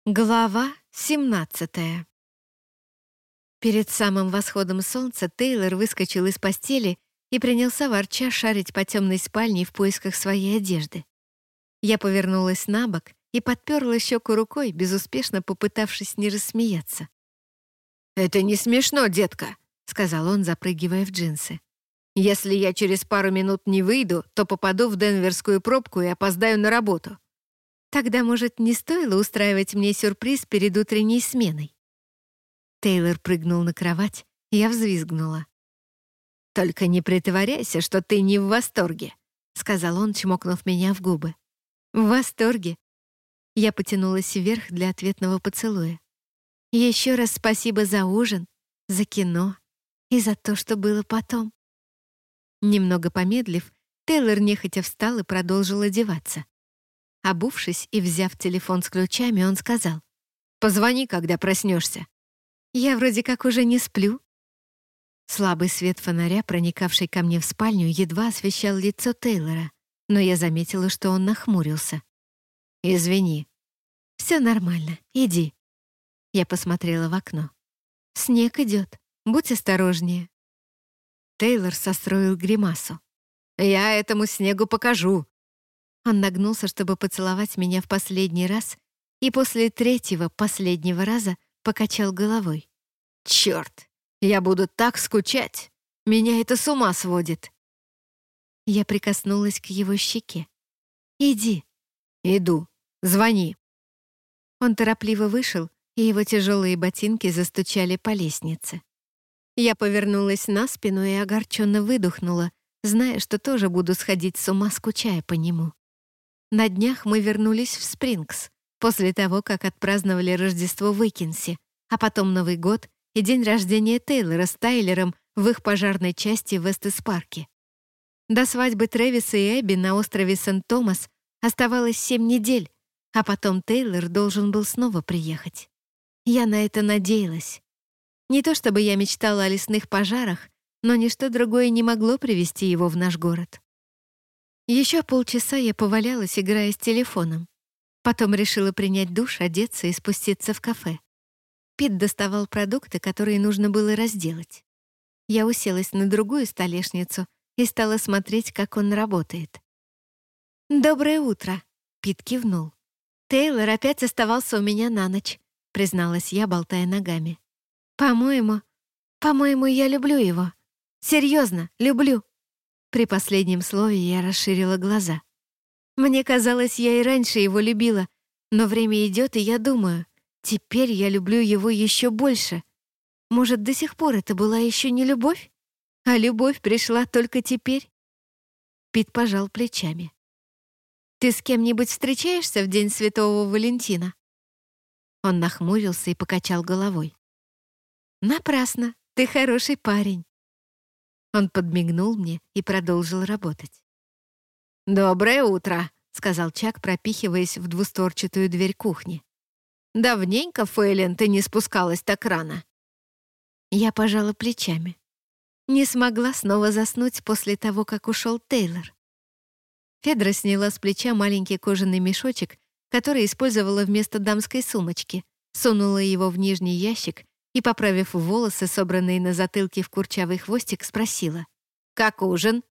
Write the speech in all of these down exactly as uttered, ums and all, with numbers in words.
Глава семнадцатая. Перед самым восходом солнца Тейлор выскочил из постели и принялся ворча шарить по темной спальне в поисках своей одежды. Я повернулась на бок и подперла щеку рукой, безуспешно попытавшись не рассмеяться. «Это не смешно, детка», — сказал он, запрыгивая в джинсы. «Если я через пару минут не выйду, то попаду в денверскую пробку и опоздаю на работу». Тогда, может, не стоило устраивать мне сюрприз перед утренней сменой? Тейлор прыгнул на кровать, и я взвизгнула. «Только не притворяйся, что ты не в восторге», — сказал он, чмокнув меня в губы. «В восторге». Я потянулась вверх для ответного поцелуя. Еще раз спасибо за ужин, за кино и за то, что было потом. Немного помедлив, Тейлор нехотя встал и продолжил одеваться. Обувшись и взяв телефон с ключами, он сказал: «Позвони, когда проснешься». «Я вроде как уже не сплю». Слабый свет фонаря, проникавший ко мне в спальню, едва освещал лицо Тейлора, но я заметила, что он нахмурился. «Извини». «Все нормально, иди». Я посмотрела в окно. «Снег идет, будь осторожнее». Тейлор состроил гримасу. «Я этому снегу покажу». Он нагнулся, чтобы поцеловать меня в последний раз, и после третьего, последнего раза покачал головой. «Черт, я буду так скучать! Меня это с ума сводит!» Я прикоснулась к его щеке. «Иди». «Иду. Звони». Он торопливо вышел, и его тяжелые ботинки застучали по лестнице. Я повернулась на спину и огорченно выдохнула, зная, что тоже буду сходить с ума, скучая по нему. На днях мы вернулись в Спрингс, после того, как отпраздновали Рождество в Уикенсе, а потом Новый год и день рождения Тейлора с Тайлером в их пожарной части в Эстес-парке. До свадьбы Трэвиса и Эбби на острове Сент-Томас оставалось семь недель, а потом Тейлор должен был снова приехать. Я на это надеялась. Не то чтобы я мечтала о лесных пожарах, но ничто другое не могло привести его в наш город. Еще полчаса я повалялась, играя с телефоном. Потом решила принять душ, одеться и спуститься в кафе. Пит доставал продукты, которые нужно было разделать. Я уселась на другую столешницу и стала смотреть, как он работает. «Доброе утро», — Пит кивнул. «Тейлор опять оставался у меня на ночь», — призналась я, болтая ногами. «По-моему, по-моему, я люблю его. Серьезно, люблю». При последнем слове я расширила глаза. Мне казалось, я и раньше его любила, но время идет, и я думаю, теперь я люблю его еще больше. Может, до сих пор это была еще не любовь? А любовь пришла только теперь? Пит пожал плечами. «Ты с кем-нибудь встречаешься в День Святого Валентина?» Он нахмурился и покачал головой. «Напрасно, ты хороший парень». Он подмигнул мне и продолжил работать. «Доброе утро», — сказал Чак, пропихиваясь в двустворчатую дверь кухни. «Давненько, Фейлин, ты не спускалась так рано». Я пожала плечами. Не смогла снова заснуть после того, как ушел Тейлор. Федра сняла с плеча маленький кожаный мешочек, который использовала вместо дамской сумочки, сунула его в нижний ящик и, поправив волосы, собранные на затылке в курчавый хвостик, спросила: «Как ужин?»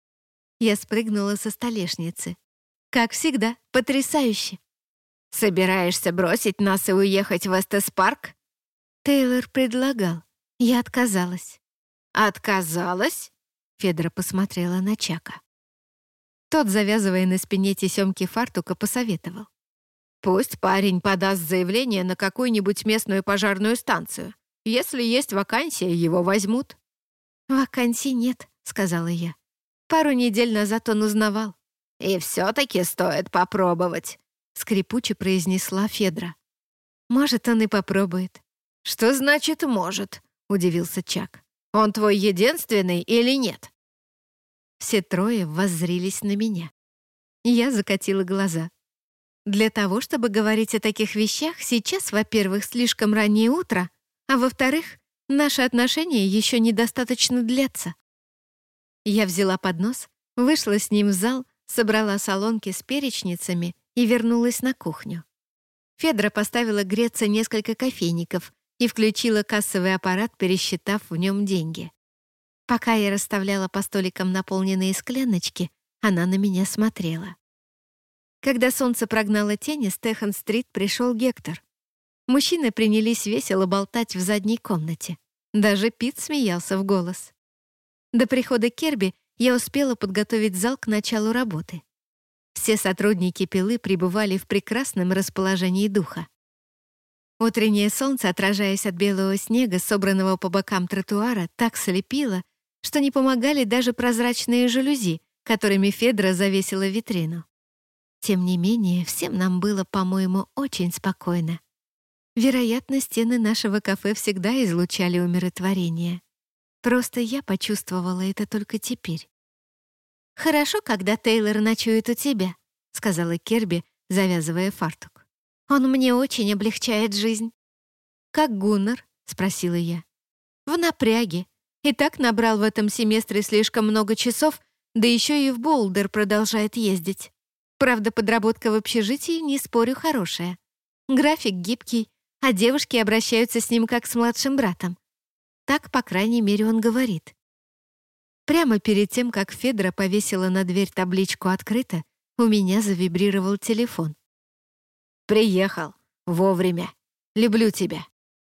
Я спрыгнула со столешницы. «Как всегда, потрясающе!» «Собираешься бросить нас и уехать в Эстес-парк?» Тейлор предлагал. Я отказалась. «Отказалась?» Федра посмотрела на Чака. Тот, завязывая на спине тесемки фартука, посоветовал: «Пусть парень подаст заявление на какую-нибудь местную пожарную станцию. Если есть вакансия, его возьмут». «Вакансий нет», — сказала я. Пару недель назад он узнавал. «И все-таки стоит попробовать», — скрипуче произнесла Федра. «Может, он и попробует». «Что значит «может»?» — удивился Чак. «Он твой единственный или нет?» Все трое воззрились на меня. Я закатила глаза. Для того, чтобы говорить о таких вещах, сейчас, во-первых, слишком раннее утро, а во-вторых, наши отношения еще недостаточно длятся. Я взяла поднос, вышла с ним в зал, собрала солонки с перечницами и вернулась на кухню. Федра поставила греться несколько кофейников и включила кассовый аппарат, пересчитав в нем деньги. Пока я расставляла по столикам наполненные скляночки, она на меня смотрела. Когда солнце прогнало тени, с Техан-стрит пришел Гектор. Мужчины принялись весело болтать в задней комнате. Даже Пит смеялся в голос. До прихода Керби я успела подготовить зал к началу работы. Все сотрудники пилы пребывали в прекрасном расположении духа. Утреннее солнце, отражаясь от белого снега, собранного по бокам тротуара, так слепило, что не помогали даже прозрачные жалюзи, которыми Федра завесила витрину. Тем не менее, всем нам было, по-моему, очень спокойно. Вероятно, стены нашего кафе всегда излучали умиротворение. Просто я почувствовала это только теперь. «Хорошо, когда Тейлор ночует у тебя», — сказала Керби, завязывая фартук. «Он мне очень облегчает жизнь». «Как Гуннар?» — спросила я. «В напряге. И так набрал в этом семестре слишком много часов, да еще и в Болдер продолжает ездить. Правда, подработка в общежитии, не спорю, хорошая. График гибкий, а девушки обращаются с ним как с младшим братом. Так, по крайней мере, он говорит». Прямо перед тем, как Федра повесила на дверь табличку «Открыто», у меня завибрировал телефон. «Приехал. Вовремя. Люблю тебя».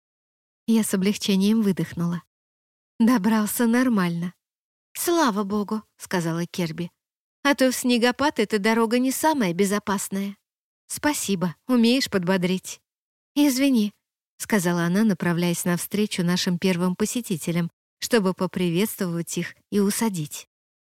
Я с облегчением выдохнула. Добрался нормально. «Слава богу», — сказала Керби. «А то в снегопад эта дорога не самая безопасная. Спасибо, умеешь подбодрить». «Извини», — сказала она, направляясь навстречу нашим первым посетителям, чтобы поприветствовать их и усадить.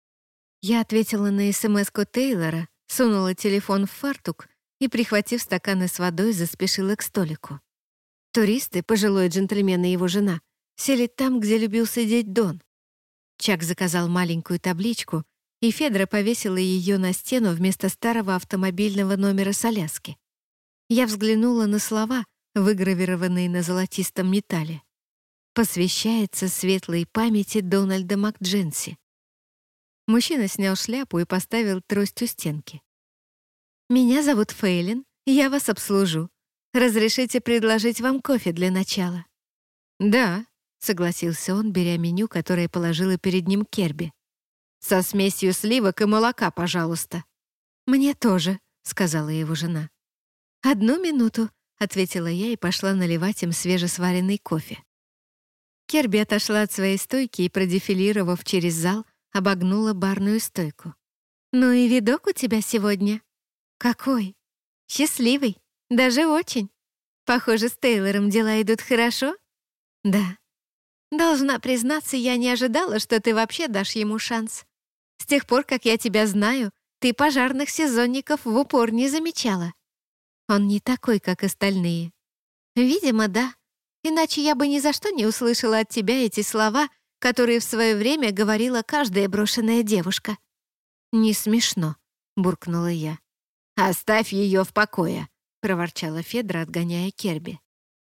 Я ответила на смс-ку Тейлора, сунула телефон в фартук и, прихватив стаканы с водой, заспешила к столику. Туристы, пожилой джентльмен и его жена, сели там, где любил сидеть Дон. Чак заказал маленькую табличку, и Федра повесила ее на стену вместо старого автомобильного номера с Аляски. Я взглянула на слова, выгравированные на золотистом металле. «Посвящается светлой памяти Дональда МакДженси». Мужчина снял шляпу и поставил трость у стенки. «Меня зовут Фейлин, я вас обслужу. Разрешите предложить вам кофе для начала?» «Да», — согласился он, беря меню, которое положила перед ним Керби. «Со смесью сливок и молока, пожалуйста». «Мне тоже», — сказала его жена. «Одну минуту», — ответила я и пошла наливать им свежесваренный кофе. Керби отошла от своей стойки и, продефилировав через зал, обогнула барную стойку. «Ну и видок у тебя сегодня». «Какой?» «Счастливый. Даже очень. Похоже, с Тейлором дела идут хорошо?» «Да». «Должна признаться, я не ожидала, что ты вообще дашь ему шанс. С тех пор, как я тебя знаю, ты пожарных сезонников в упор не замечала. Он не такой, как остальные». «Видимо, да. Иначе я бы ни за что не услышала от тебя эти слова, которые в свое время говорила каждая брошенная девушка». «Не смешно», — буркнула я. «Оставь ее в покое», — проворчала Федра, отгоняя Керби.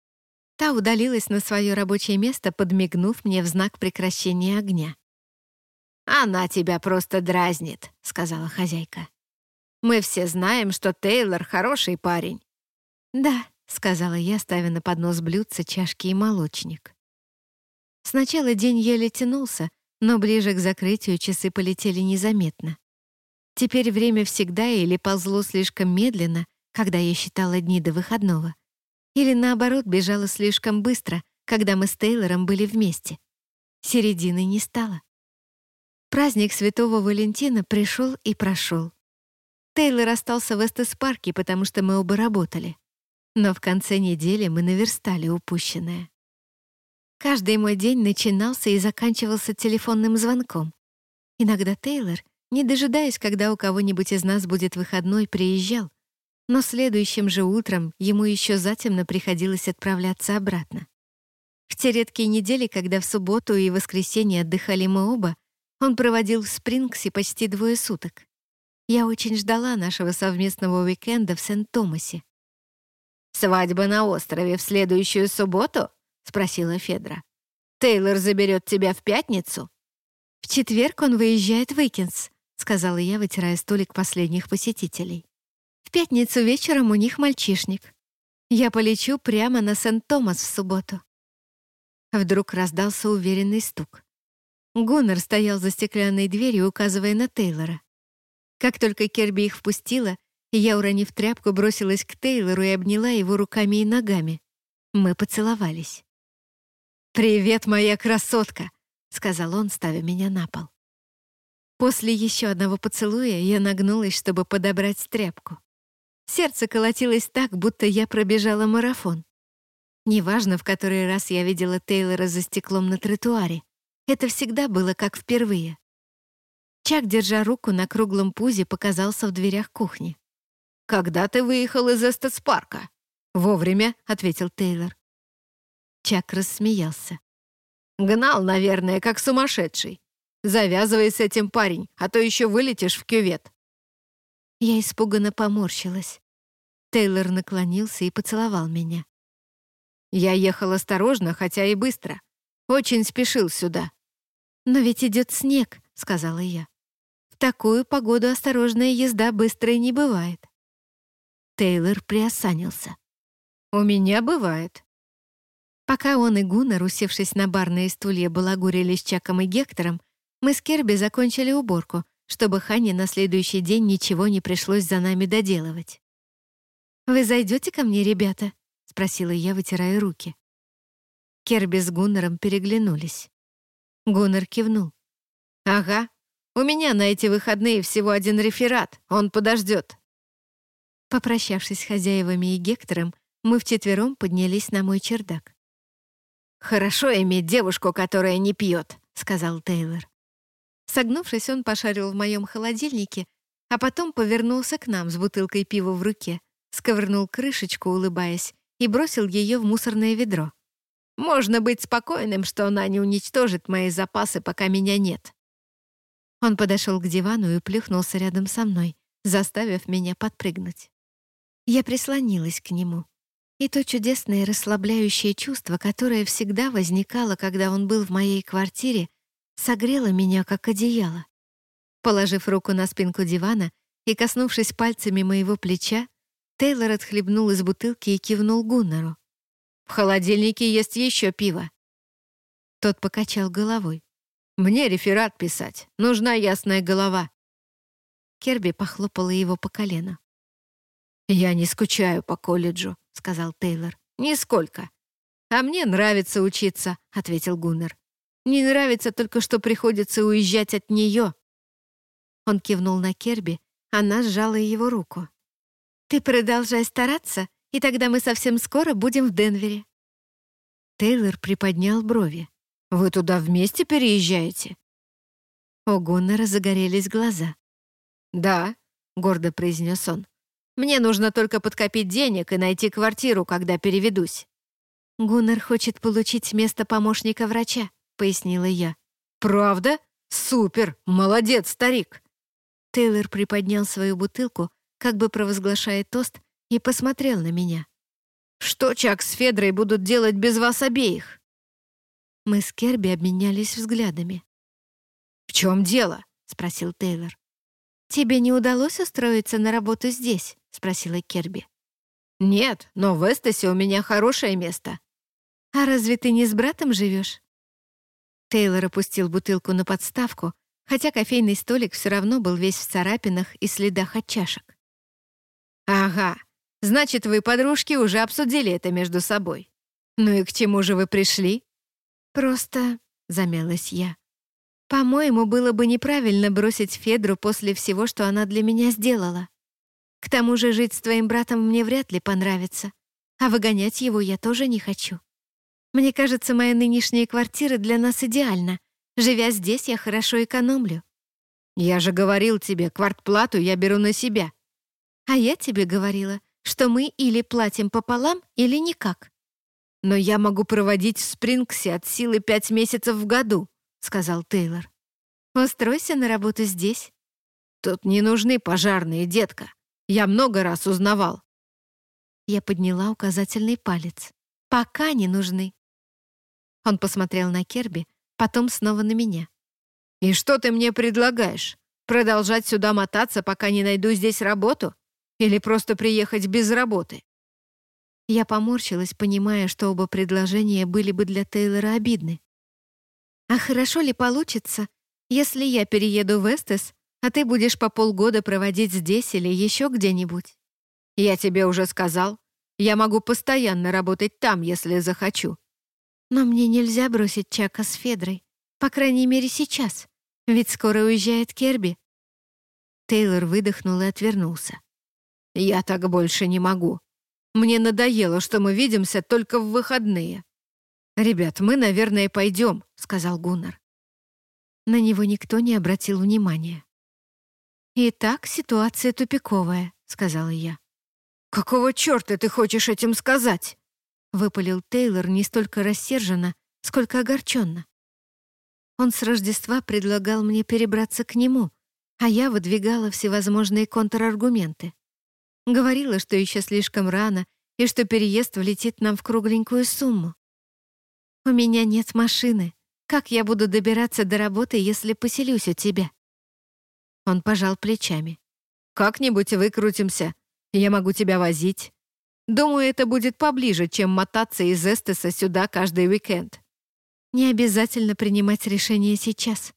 Та удалилась на свое рабочее место, подмигнув мне в знак прекращения огня. «Она тебя просто дразнит», — сказала хозяйка. «Мы все знаем, что Тейлор хороший парень». «Да», — сказала я, ставя на поднос блюдца, чашки и молочник. Сначала день еле тянулся, но ближе к закрытию часы полетели незаметно. Теперь время всегда или ползло слишком медленно, когда я считала дни до выходного, или наоборот бежало слишком быстро, когда мы с Тейлором были вместе. Середины не стало. Праздник Святого Валентина пришел и прошел. Тейлор остался в Эстес-парке, потому что мы оба работали. Но в конце недели мы наверстали упущенное. Каждый мой день начинался и заканчивался телефонным звонком. Иногда Тейлор, не дожидаясь, когда у кого-нибудь из нас будет выходной, приезжал, но следующим же утром ему еще затемно приходилось отправляться обратно. В те редкие недели, когда в субботу и воскресенье отдыхали мы оба, он проводил в Спрингсе почти двое суток. Я очень ждала нашего совместного уикенда в Сент-Томасе. «Свадьба на острове в следующую субботу?» — спросила Федра. «Тейлор заберет тебя в пятницу?» «В четверг он выезжает в Уикенс», — сказала я, вытирая столик последних посетителей. «В пятницу вечером у них мальчишник». Я полечу прямо на Сент-Томас в субботу. Вдруг раздался уверенный стук. Гуннар стоял за стеклянной дверью, указывая на Тейлора. Как только Керби их впустила, я, уронив тряпку, бросилась к Тейлору и обняла его руками и ногами. Мы поцеловались. «Привет, моя красотка!» — сказал он, ставя меня на пол. После еще одного поцелуя я нагнулась, чтобы подобрать тряпку. Сердце колотилось так, будто я пробежала марафон. Неважно, в который раз я видела Тейлора за стеклом на тротуаре. Это всегда было как впервые. Чак, держа руку на круглом пузе, показался в дверях кухни. «Когда ты выехал из Эстетс-парка?» «Вовремя», — ответил Тейлор. Чак рассмеялся. «Гнал, наверное, как сумасшедший. Завязывай с этим, парень, а то еще вылетишь в кювет». Я испуганно поморщилась. Тейлор наклонился и поцеловал меня. «Я ехал осторожно, хотя и быстро. Очень спешил сюда». «Но ведь идет снег», — сказала я. «В такую погоду осторожная езда быстрой не бывает». Тейлор приосанился. «У меня бывает». Пока он и Гуннар, усевшись на барные стулья, балагурили с Чаком и Гектором, мы с Керби закончили уборку, чтобы Ханне на следующий день ничего не пришлось за нами доделывать. «Вы зайдете ко мне, ребята?» — спросила я, вытирая руки. Керби с Гуннаром переглянулись. Гуннар кивнул. «Ага, у меня на эти выходные всего один реферат, он подождет». Попрощавшись с хозяевами и Гектором, мы вчетвером поднялись на мой чердак. «Хорошо иметь девушку, которая не пьет», — сказал Тейлор. Согнувшись, он пошарил в моем холодильнике, а потом повернулся к нам с бутылкой пива в руке, сковырнул крышечку, улыбаясь, и бросил ее в мусорное ведро. «Можно быть спокойным, что она не уничтожит мои запасы, пока меня нет». Он подошел к дивану и плюхнулся рядом со мной, заставив меня подпрыгнуть. Я прислонилась к нему. И то чудесное расслабляющее чувство, которое всегда возникало, когда он был в моей квартире, согрело меня, как одеяло. Положив руку на спинку дивана и коснувшись пальцами моего плеча, Тейлор отхлебнул из бутылки и кивнул Гуннару. «В холодильнике есть еще пиво». Тот покачал головой. «Мне реферат писать. Нужна ясная голова». Керби похлопала его по колену. «Я не скучаю по колледжу», — сказал Тейлор. «Нисколько». «А мне нравится учиться», — ответил Гуннар. «Не нравится только, что приходится уезжать от нее». Он кивнул на Керби, она сжала его руку. «Ты продолжай стараться, и тогда мы совсем скоро будем в Денвере». Тейлор приподнял брови. «Вы туда вместе переезжаете?» У Гуннара загорелись глаза. «Да», — гордо произнес он. «Мне нужно только подкопить денег и найти квартиру, когда переведусь». «Гуннар хочет получить место помощника врача», — пояснила я. «Правда? Супер! Молодец, старик!» Тейлор приподнял свою бутылку, как бы провозглашая тост, и посмотрел на меня. «Что Чак с Федрой будут делать без вас обеих?» Мы с Керби обменялись взглядами. «В чем дело?» — спросил Тейлор. «Тебе не удалось устроиться на работу здесь?» — спросила Керби. «Нет, но в Эстесе у меня хорошее место». «А разве ты не с братом живешь?» Тейлор опустил бутылку на подставку, хотя кофейный столик все равно был весь в царапинах и следах от чашек. «Ага, значит, вы, подружки, уже обсудили это между собой. Ну и к чему же вы пришли?» «Просто...» — замялась я. «По-моему, было бы неправильно бросить Федру после всего, что она для меня сделала. К тому же жить с твоим братом мне вряд ли понравится, а выгонять его я тоже не хочу. Мне кажется, моя нынешняя квартира для нас идеальна. Живя здесь, я хорошо экономлю». «Я же говорил тебе, квартплату я беру на себя». «А я тебе говорила, что мы или платим пополам, или никак». «Но я могу проводить в Спрингсе от силы пять месяцев в году», — сказал Тейлор. «Устройся на работу здесь». «Тут не нужны пожарные, детка. Я много раз узнавал». Я подняла указательный палец. «Пока не нужны». Он посмотрел на Керби, потом снова на меня. «И что ты мне предлагаешь? Продолжать сюда мотаться, пока не найду здесь работу? Или просто приехать без работы?» Я поморщилась, понимая, что оба предложения были бы для Тейлора обидны. «А хорошо ли получится, если я перееду в Эстес, а ты будешь по полгода проводить здесь или еще где-нибудь?» «Я тебе уже сказал, я могу постоянно работать там, если захочу». «Но мне нельзя бросить Чака с Федрой, по крайней мере сейчас, ведь скоро уезжает Керби». Тейлор выдохнул и отвернулся. «Я так больше не могу. Мне надоело, что мы видимся только в выходные». «Ребят, мы, наверное, пойдем», — сказал Гуннар. На него никто не обратил внимания. «Итак, ситуация тупиковая», — сказала я. «Какого черта ты хочешь этим сказать?» — выпалил Тейлор не столько рассерженно, сколько огорченно. Он с Рождества предлагал мне перебраться к нему, а я выдвигала всевозможные контраргументы. Говорила, что еще слишком рано и что переезд влетит нам в кругленькую сумму. «У меня нет машины. Как я буду добираться до работы, если поселюсь у тебя?» Он пожал плечами. «Как-нибудь выкрутимся. Я могу тебя возить. Думаю, это будет поближе, чем мотаться из Эстеса сюда каждый уикенд». Не обязательно принимать решение сейчас.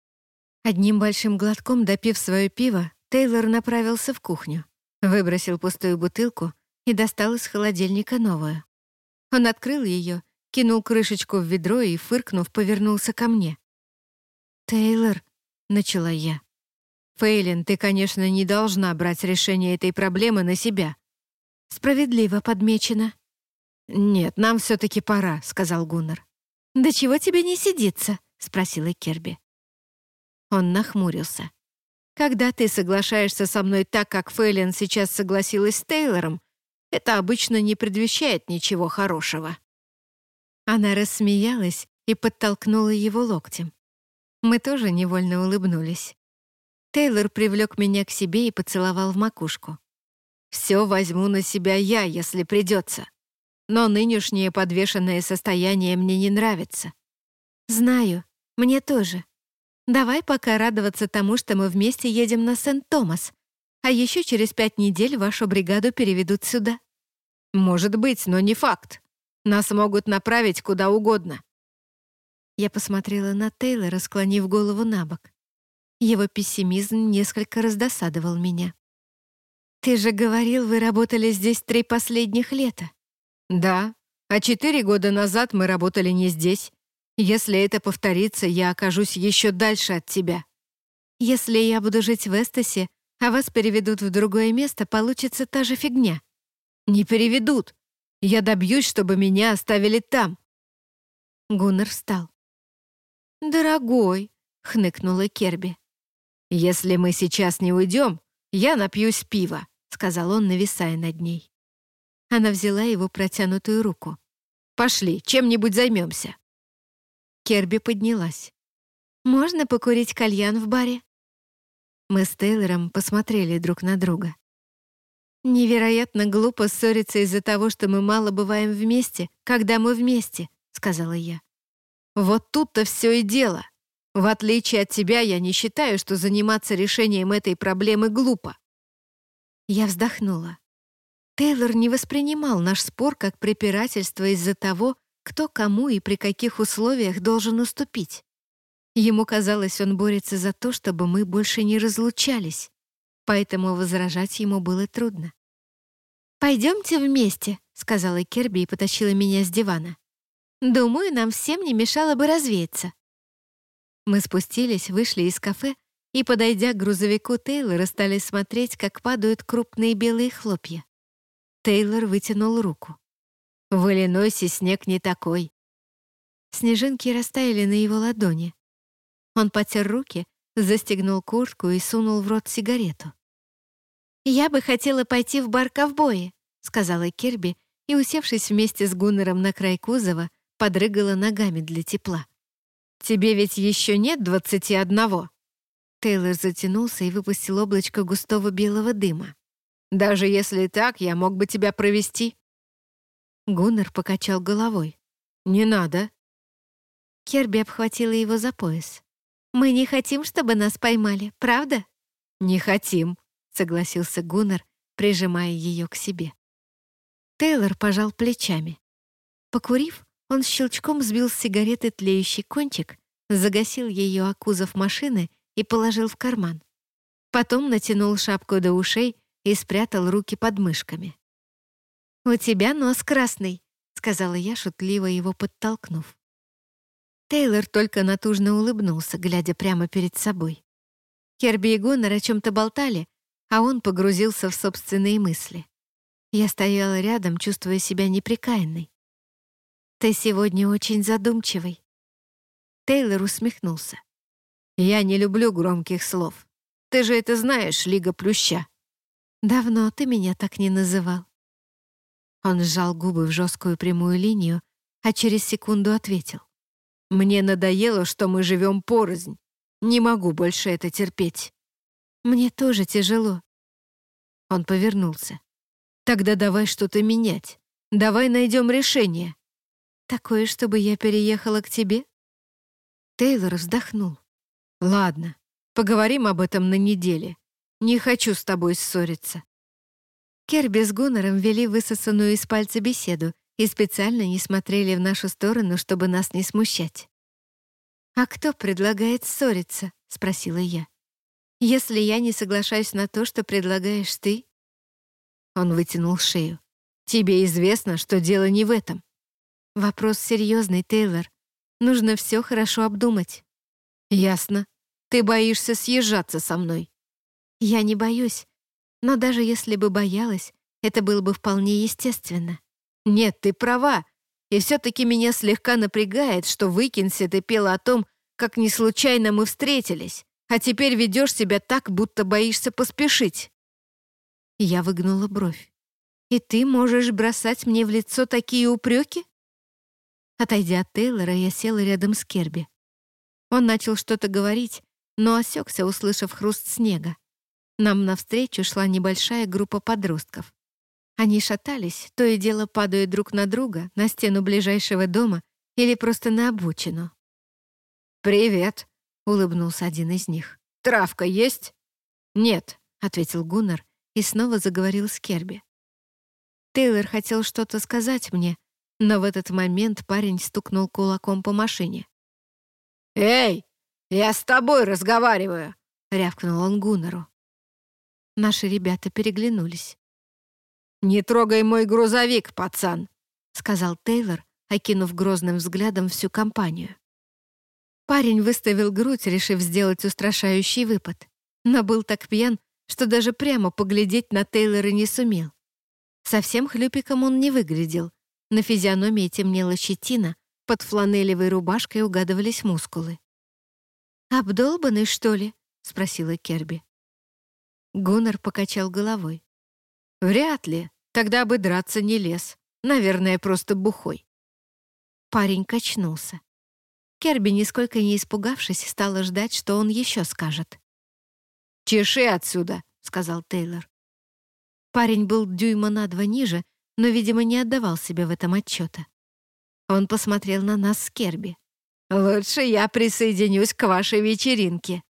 Одним большим глотком допив свое пиво, Тейлор направился в кухню, выбросил пустую бутылку и достал из холодильника новую. Он открыл ее, кинул крышечку в ведро и, фыркнув, повернулся ко мне. «Тейлор», — начала я. «Фейлин, ты, конечно, не должна брать решение этой проблемы на себя». «Справедливо подмечено». «Нет, нам все-таки пора», — сказал Гуннар. «Да чего тебе не сидится?» — спросила Керби. Он нахмурился. «Когда ты соглашаешься со мной так, как Фейлин сейчас согласилась с Тейлором, это обычно не предвещает ничего хорошего». Она рассмеялась и подтолкнула его локтем. Мы тоже невольно улыбнулись. Тейлор привлек меня к себе и поцеловал в макушку. «Все возьму на себя я, если придется. Но нынешнее подвешенное состояние мне не нравится». «Знаю, мне тоже. Давай пока радоваться тому, что мы вместе едем на Сент-Томас, а еще через пять недель вашу бригаду переведут сюда». «Может быть, но не факт. Нас могут направить куда угодно». Я посмотрела на Тейлора, склонив голову на бок. Его пессимизм несколько раздосадовал меня. «Ты же говорил, вы работали здесь три последних лета». «Да, а четыре года назад мы работали не здесь. Если это повторится, я окажусь еще дальше от тебя». «Если я буду жить в Эстесе, а вас переведут в другое место, получится та же фигня». «Не переведут. Я добьюсь, чтобы меня оставили там». Гуннар встал. «Дорогой», — хныкнула Керби. «Если мы сейчас не уйдем, я напьюсь пива», — сказал он, нависая над ней. Она взяла его протянутую руку. «Пошли, чем-нибудь займемся». Керби поднялась. «Можно покурить кальян в баре?» Мы с Тейлором посмотрели друг на друга. «Невероятно глупо ссориться из-за того, что мы мало бываем вместе, когда мы вместе», — сказала я. «Вот тут-то все и дело. В отличие от тебя, я не считаю, что заниматься решением этой проблемы глупо». Я вздохнула. Тейлор не воспринимал наш спор как препирательство из-за того, кто кому и при каких условиях должен уступить. Ему казалось, он борется за то, чтобы мы больше не разлучались, поэтому возражать ему было трудно. «Пойдемте вместе», — сказала Керби и потащила меня с дивана. «Думаю, нам всем не мешало бы развеяться». Мы спустились, вышли из кафе и, подойдя к грузовику Тейлора, стали смотреть, как падают крупные белые хлопья. Тейлор вытянул руку. «В Иллинойсе снег не такой». Снежинки растаяли на его ладони. Он потер руки, застегнул куртку и сунул в рот сигарету. «Я бы хотела пойти в бар ковбои», — сказала Керби и, усевшись вместе с Гуннером на край кузова, подрыгала ногами для тепла. «Тебе ведь еще нет двадцати одного?» Тейлор затянулся и выпустил облачко густого белого дыма. «Даже если так, я мог бы тебя провести». Гуннер покачал головой. «Не надо». Керби обхватила его за пояс. «Мы не хотим, чтобы нас поймали, правда?» «Не хотим», — согласился Гуннер, прижимая ее к себе. Тейлор пожал плечами. Покурив, он щелчком сбил с сигареты тлеющий кончик, загасил ее о кузов машины и положил в карман. Потом натянул шапку до ушей и спрятал руки под мышками. «У тебя нос красный», — сказала я, шутливо его подтолкнув. Тейлор только натужно улыбнулся, глядя прямо перед собой. Керби и Гонор о чем-то болтали, а он погрузился в собственные мысли. Я стояла рядом, чувствуя себя непрекаянной. «Ты сегодня очень задумчивый». Тейлор усмехнулся. «Я не люблю громких слов. Ты же это знаешь, Лига Плюща». «Давно ты меня так не называл». Он сжал губы в жесткую прямую линию, а через секунду ответил. «Мне надоело, что мы живем порознь. Не могу больше это терпеть». «Мне тоже тяжело». Он повернулся. «Тогда давай что-то менять. Давай найдем решение». «Такое, чтобы я переехала к тебе?» Тейлор вздохнул. «Ладно, поговорим об этом на неделе. Не хочу с тобой ссориться». Керби с Гуннером вели высосанную из пальца беседу и специально не смотрели в нашу сторону, чтобы нас не смущать. «А кто предлагает ссориться?» — спросила я. «Если я не соглашаюсь на то, что предлагаешь ты...» Он вытянул шею. «Тебе известно, что дело не в этом». «Вопрос серьезный, Тейлор. Нужно все хорошо обдумать». «Ясно. Ты боишься съезжаться со мной». «Я не боюсь. Но даже если бы боялась, это было бы вполне естественно». «Нет, ты права. И все-таки меня слегка напрягает, что в Икинсе ты пела о том, как не случайно мы встретились, а теперь ведешь себя так, будто боишься поспешить». Я выгнула бровь. «И ты можешь бросать мне в лицо такие упреки?» Отойдя от Тейлора, я села рядом с Керби. Он начал что-то говорить, но осекся, услышав хруст снега. Нам навстречу шла небольшая группа подростков. Они шатались, то и дело падая друг на друга, на стену ближайшего дома или просто на обочину. «Привет», — улыбнулся один из них. «Травка есть?» «Нет», — ответил Гуннар и снова заговорил с Керби. Тейлор хотел что-то сказать мне, но в этот момент парень стукнул кулаком по машине. «Эй, я с тобой разговариваю!» — рявкнул он Гуннару. Наши ребята переглянулись. «Не трогай мой грузовик, пацан!» — сказал Тейлор, окинув грозным взглядом всю компанию. Парень выставил грудь, решив сделать устрашающий выпад, но был так пьян, что даже прямо поглядеть на Тейлора не сумел. Совсем хлюпиком он не выглядел. На физиономии темнела щетина, под фланелевой рубашкой угадывались мускулы. «Обдолбанный, что ли?» — спросила Керби. Гуннар покачал головой. «Вряд ли. Тогда бы драться не лез. Наверное, просто бухой». Парень качнулся. Керби, нисколько не испугавшись, стала ждать, что он еще скажет. «Чеши отсюда», — сказал Тейлор. Парень был дюйма на два ниже, но, видимо, не отдавал себе в этом отчета. Он посмотрел на нас с Керби. «Лучше я присоединюсь к вашей вечеринке».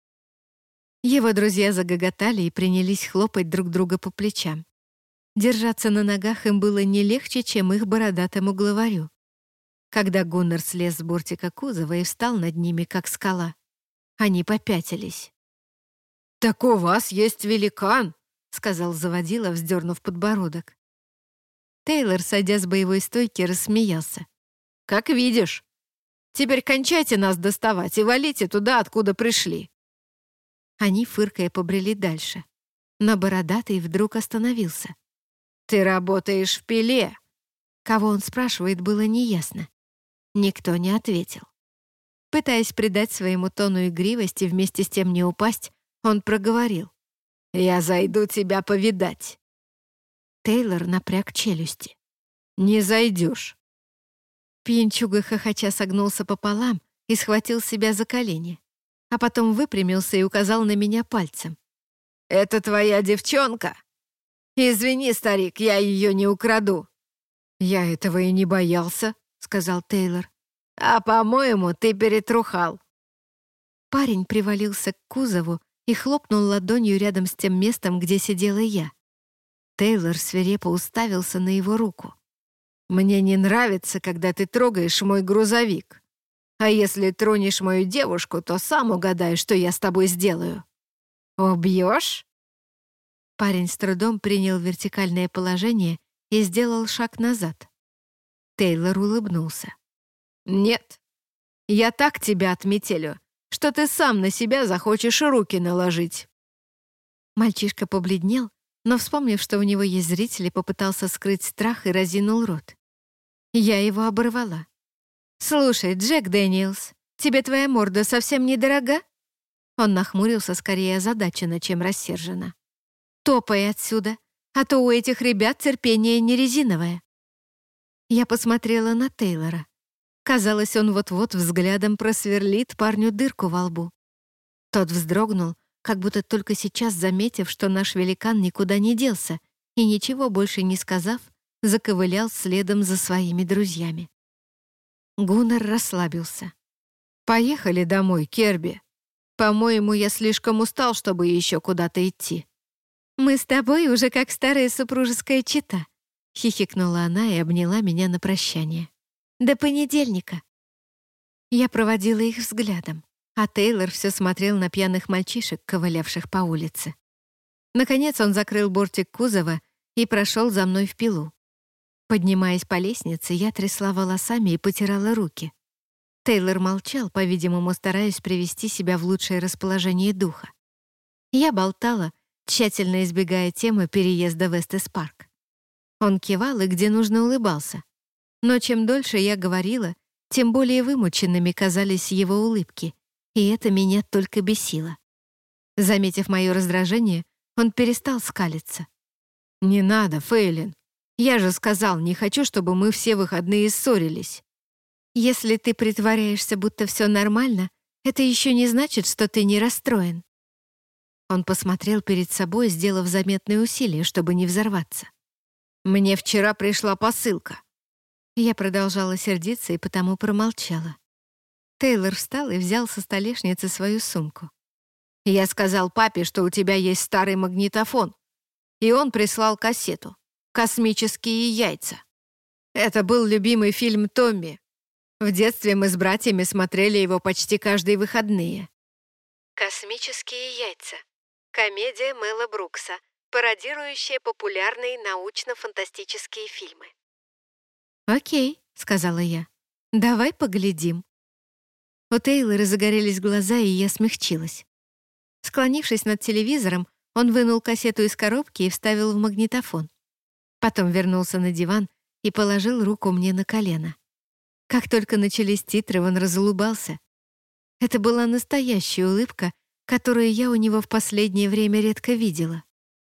Его друзья загоготали и принялись хлопать друг друга по плечам. Держаться на ногах им было не легче, чем их бородатому главарю. Когда Гуннар слез с бортика кузова и встал над ними, как скала, они попятились. «Так у вас есть великан», — сказал заводила, вздернув подбородок. Тейлор, сойдя с боевой стойки, рассмеялся. «Как видишь. Теперь кончайте нас доставать и валите туда, откуда пришли». Они, фыркая, побрели дальше. Но бородатый вдруг остановился. «Ты работаешь в Пеле». Кого он спрашивает, было неясно. Никто не ответил. Пытаясь придать своему тону игривость и вместе с тем не упасть, он проговорил. «Я зайду тебя повидать». Тейлор напряг челюсти. «Не зайдешь». Пьянчуга хохоча согнулся пополам и схватил себя за колени, а потом выпрямился и указал на меня пальцем. «Это твоя девчонка? Извини, старик, я ее не украду». «Я этого и не боялся», — сказал Тейлор. «А, по-моему, ты перетрухал». Парень привалился к кузову и хлопнул ладонью рядом с тем местом, где сидела я. Тейлор свирепо уставился на его руку. Мне не нравится, когда ты трогаешь мой грузовик. А если тронешь мою девушку, то сам угадай, что я с тобой сделаю. Убьешь?» Парень с трудом принял вертикальное положение и сделал шаг назад. Тейлор улыбнулся. «Нет, я так тебя отметелю, что ты сам на себя захочешь руки наложить». Мальчишка побледнел, но, вспомнив, что у него есть зрители, попытался скрыть страх и разинул рот. Я его оборвала. «Слушай, Джек Дэниелс, тебе твоя морда совсем недорога?» Он нахмурился скорее озадаченно, чем рассерженно. «Топай отсюда, а то у этих ребят терпение не резиновое». Я посмотрела на Тейлора. Казалось, он вот-вот взглядом просверлит парню дырку во лбу. Тот вздрогнул, как будто только сейчас заметив, что наш великан никуда не делся, и, ничего больше не сказав, заковылял следом за своими друзьями. Гуннар расслабился. «Поехали домой, Керби. По-моему, я слишком устал, чтобы еще куда-то идти». «Мы с тобой уже как старая супружеская чета», — хихикнула она и обняла меня на прощание. «До понедельника». Я проводила их взглядом, а Тейлор все смотрел на пьяных мальчишек, ковылявших по улице. Наконец он закрыл бортик кузова и прошел за мной в пилу. Поднимаясь по лестнице, я трясла волосами и потирала руки. Тейлор молчал, по-видимому, стараясь привести себя в лучшее расположение духа. Я болтала, тщательно избегая темы переезда в Эстес-парк. Он кивал и где нужно улыбался. Но чем дольше я говорила, тем более вымученными казались его улыбки, и это меня только бесило. Заметив мое раздражение, он перестал скалиться. «Не надо, Фейлин. Я же сказал, не хочу, чтобы мы все выходные ссорились». «Если ты притворяешься, будто все нормально, это еще не значит, что ты не расстроен». Он посмотрел перед собой, сделав заметные усилия, чтобы не взорваться. «Мне вчера пришла посылка». Я продолжала сердиться и потому промолчала. Тейлор встал и взял со столешницы свою сумку. «Я сказал папе, что у тебя есть старый магнитофон, и он прислал кассету «Космические яйца». Это был любимый фильм Томми. В детстве мы с братьями смотрели его почти каждые выходные». «Космические яйца». Комедия Мэла Брукса, пародирующая популярные научно-фантастические фильмы. «Окей», — сказала я. «Давай поглядим». У Тейлора загорелись глаза, и я смягчилась. Склонившись над телевизором, он вынул кассету из коробки и вставил в магнитофон. Потом вернулся на диван и положил руку мне на колено. Как только начались титры, он разулыбался. Это была настоящая улыбка, которую я у него в последнее время редко видела.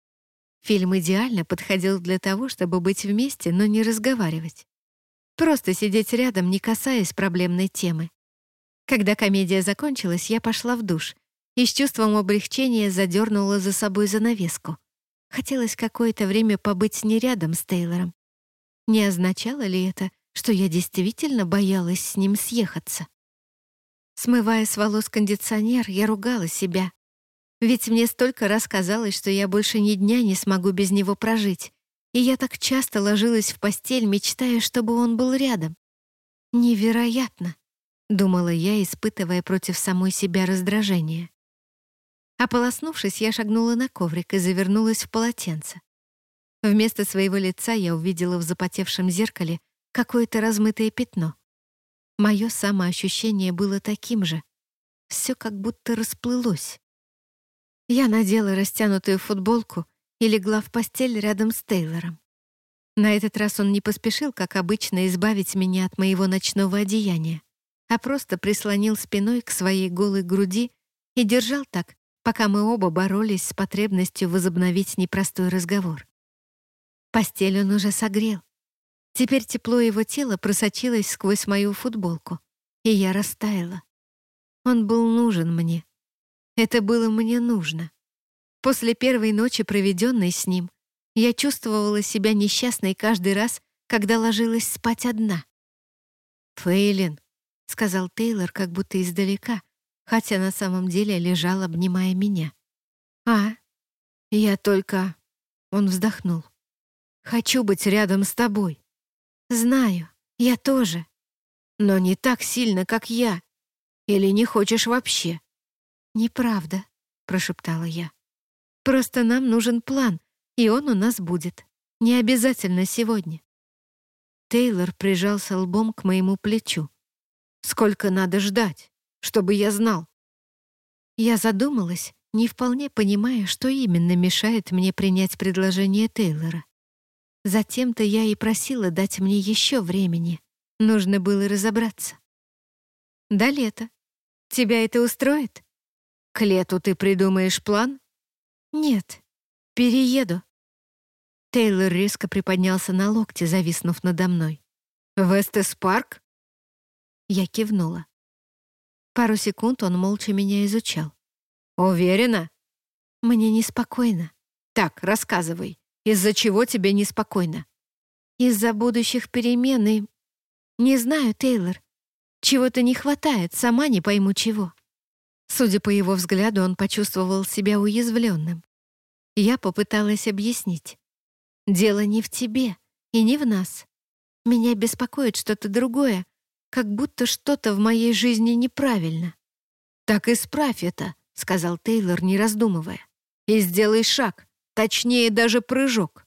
Фильм идеально подходил для того, чтобы быть вместе, но не разговаривать. Просто сидеть рядом, не касаясь проблемной темы. Когда комедия закончилась, я пошла в душ и с чувством облегчения задернула за собой занавеску. Хотелось какое-то время побыть не рядом с Тейлором. Не означало ли это, что я действительно боялась с ним съехаться? Смывая с волос кондиционер, я ругала себя. Ведь мне столько раз казалось, что я больше ни дня не смогу без него прожить, и я так часто ложилась в постель, мечтая, чтобы он был рядом. «Невероятно», — думала я, испытывая против самой себя раздражение. Ополоснувшись, я шагнула на коврик и завернулась в полотенце. Вместо своего лица я увидела в запотевшем зеркале какое-то размытое пятно. Мое самоощущение было таким же. Все как будто расплылось. Я надела растянутую футболку и легла в постель рядом с Тейлором. На этот раз он не поспешил, как обычно, избавить меня от моего ночного одеяния, а просто прислонил спиной к своей голой груди и держал так, пока мы оба боролись с потребностью возобновить непростой разговор. Постель он уже согрел. Теперь тепло его тела просочилось сквозь мою футболку, и я растаяла. Он был нужен мне. Это было мне нужно. После первой ночи, проведенной с ним, я чувствовала себя несчастной каждый раз, когда ложилась спать одна. «Фейлин», — сказал Тейлор как будто издалека, хотя на самом деле лежал, обнимая меня. «А, я только...» — он вздохнул. «Хочу быть рядом с тобой». Знаю, я тоже. Но не так сильно, как я. Или не хочешь вообще?» «Неправда», — прошептала я. «Просто нам нужен план, и он у нас будет. Не обязательно сегодня». Тейлор прижался лбом к моему плечу. «Сколько надо ждать, чтобы я знал?» Я задумалась, не вполне понимая, что именно мешает мне принять предложение Тейлора. Затем-то я и просила дать мне еще времени. Нужно было разобраться. «До лета. Тебя это устроит?» «К лету ты придумаешь план?» «Нет. Перееду». Тейлор резко приподнялся на локте, зависнув надо мной. «В Эстес-парк?» Я кивнула. Пару секунд он молча меня изучал. «Уверена?» «Мне неспокойно». «Так, рассказывай, из-за чего тебе неспокойно?» «Из-за будущих перемен и... Не знаю, Тейлор. Чего-то не хватает, сама не пойму чего». Судя по его взгляду, он почувствовал себя уязвленным. Я попыталась объяснить. «Дело не в тебе и не в нас. Меня беспокоит что-то другое, как будто что-то в моей жизни неправильно». «Так исправь это», — сказал Тейлор, не раздумывая. «И сделай шаг, точнее даже прыжок».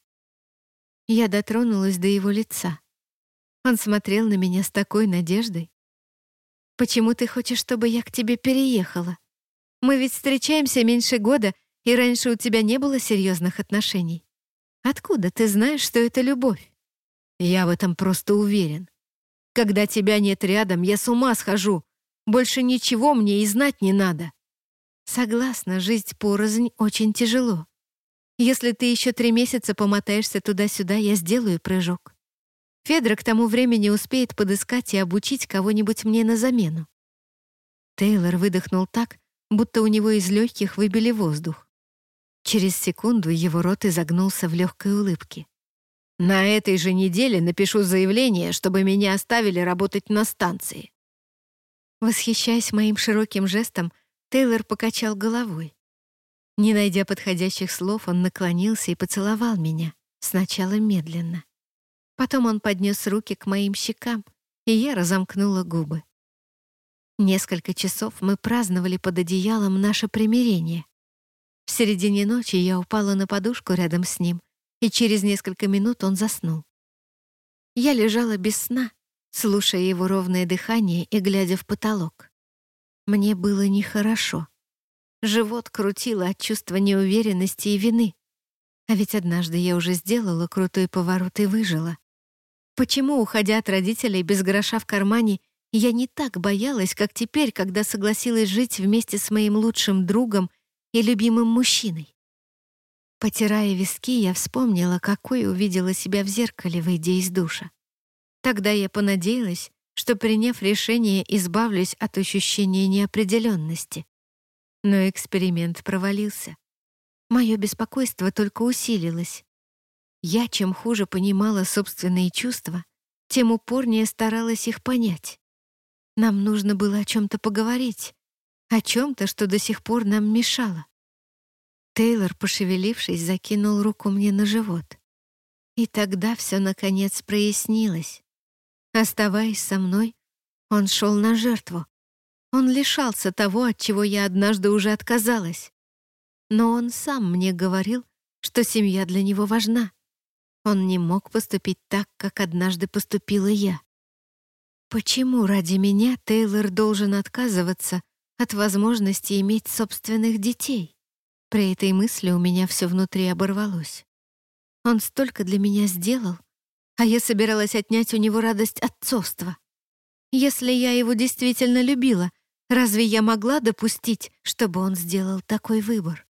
Я дотронулась до его лица. Он смотрел на меня с такой надеждой. «Почему ты хочешь, чтобы я к тебе переехала? Мы ведь встречаемся меньше года, и раньше у тебя не было серьезных отношений. Откуда ты знаешь, что это любовь?» «Я в этом просто уверен. Когда тебя нет рядом, я с ума схожу. Больше ничего мне и знать не надо». «Согласна, жить порознь очень тяжело. Если ты еще три месяца помотаешься туда-сюда, я сделаю прыжок. Федра к тому времени успеет подыскать и обучить кого-нибудь мне на замену». Тейлор выдохнул так, будто у него из легких выбили воздух. Через секунду его рот изогнулся в легкой улыбке. «На этой же неделе напишу заявление, чтобы меня оставили работать на станции». Восхищаясь моим широким жестом, Тейлор покачал головой. Не найдя подходящих слов, он наклонился и поцеловал меня, сначала медленно. Потом он поднес руки к моим щекам, и я разомкнула губы. Несколько часов мы праздновали под одеялом наше примирение. В середине ночи я упала на подушку рядом с ним, и через несколько минут он заснул. Я лежала без сна, слушая его ровное дыхание и глядя в потолок. Мне было нехорошо. Живот крутило от чувства неуверенности и вины. А ведь однажды я уже сделала крутой поворот и выжила. Почему, уходя от родителей без гроша в кармане, я не так боялась, как теперь, когда согласилась жить вместе с моим лучшим другом и любимым мужчиной? Потирая виски, я вспомнила, какой увидела себя в зеркале, выйдя из душа. Тогда я понадеялась, что, приняв решение, избавлюсь от ощущения неопределенности. Но эксперимент провалился. Мое беспокойство только усилилось. Я, чем хуже понимала собственные чувства, тем упорнее старалась их понять. Нам нужно было о чем-то поговорить, о чем-то, что до сих пор нам мешало. Тейлор, пошевелившись, закинул руку мне на живот. И тогда все наконец прояснилось. Оставаясь со мной, он шел на жертву. Он лишался того, от чего я однажды уже отказалась. Но он сам мне говорил, что семья для него важна. Он не мог поступить так, как однажды поступила я. Почему ради меня Тейлор должен отказываться от возможности иметь собственных детей? При этой мысли у меня все внутри оборвалось. Он столько для меня сделал, а я собиралась отнять у него радость отцовства. Если я его действительно любила, разве я могла допустить, чтобы он сделал такой выбор?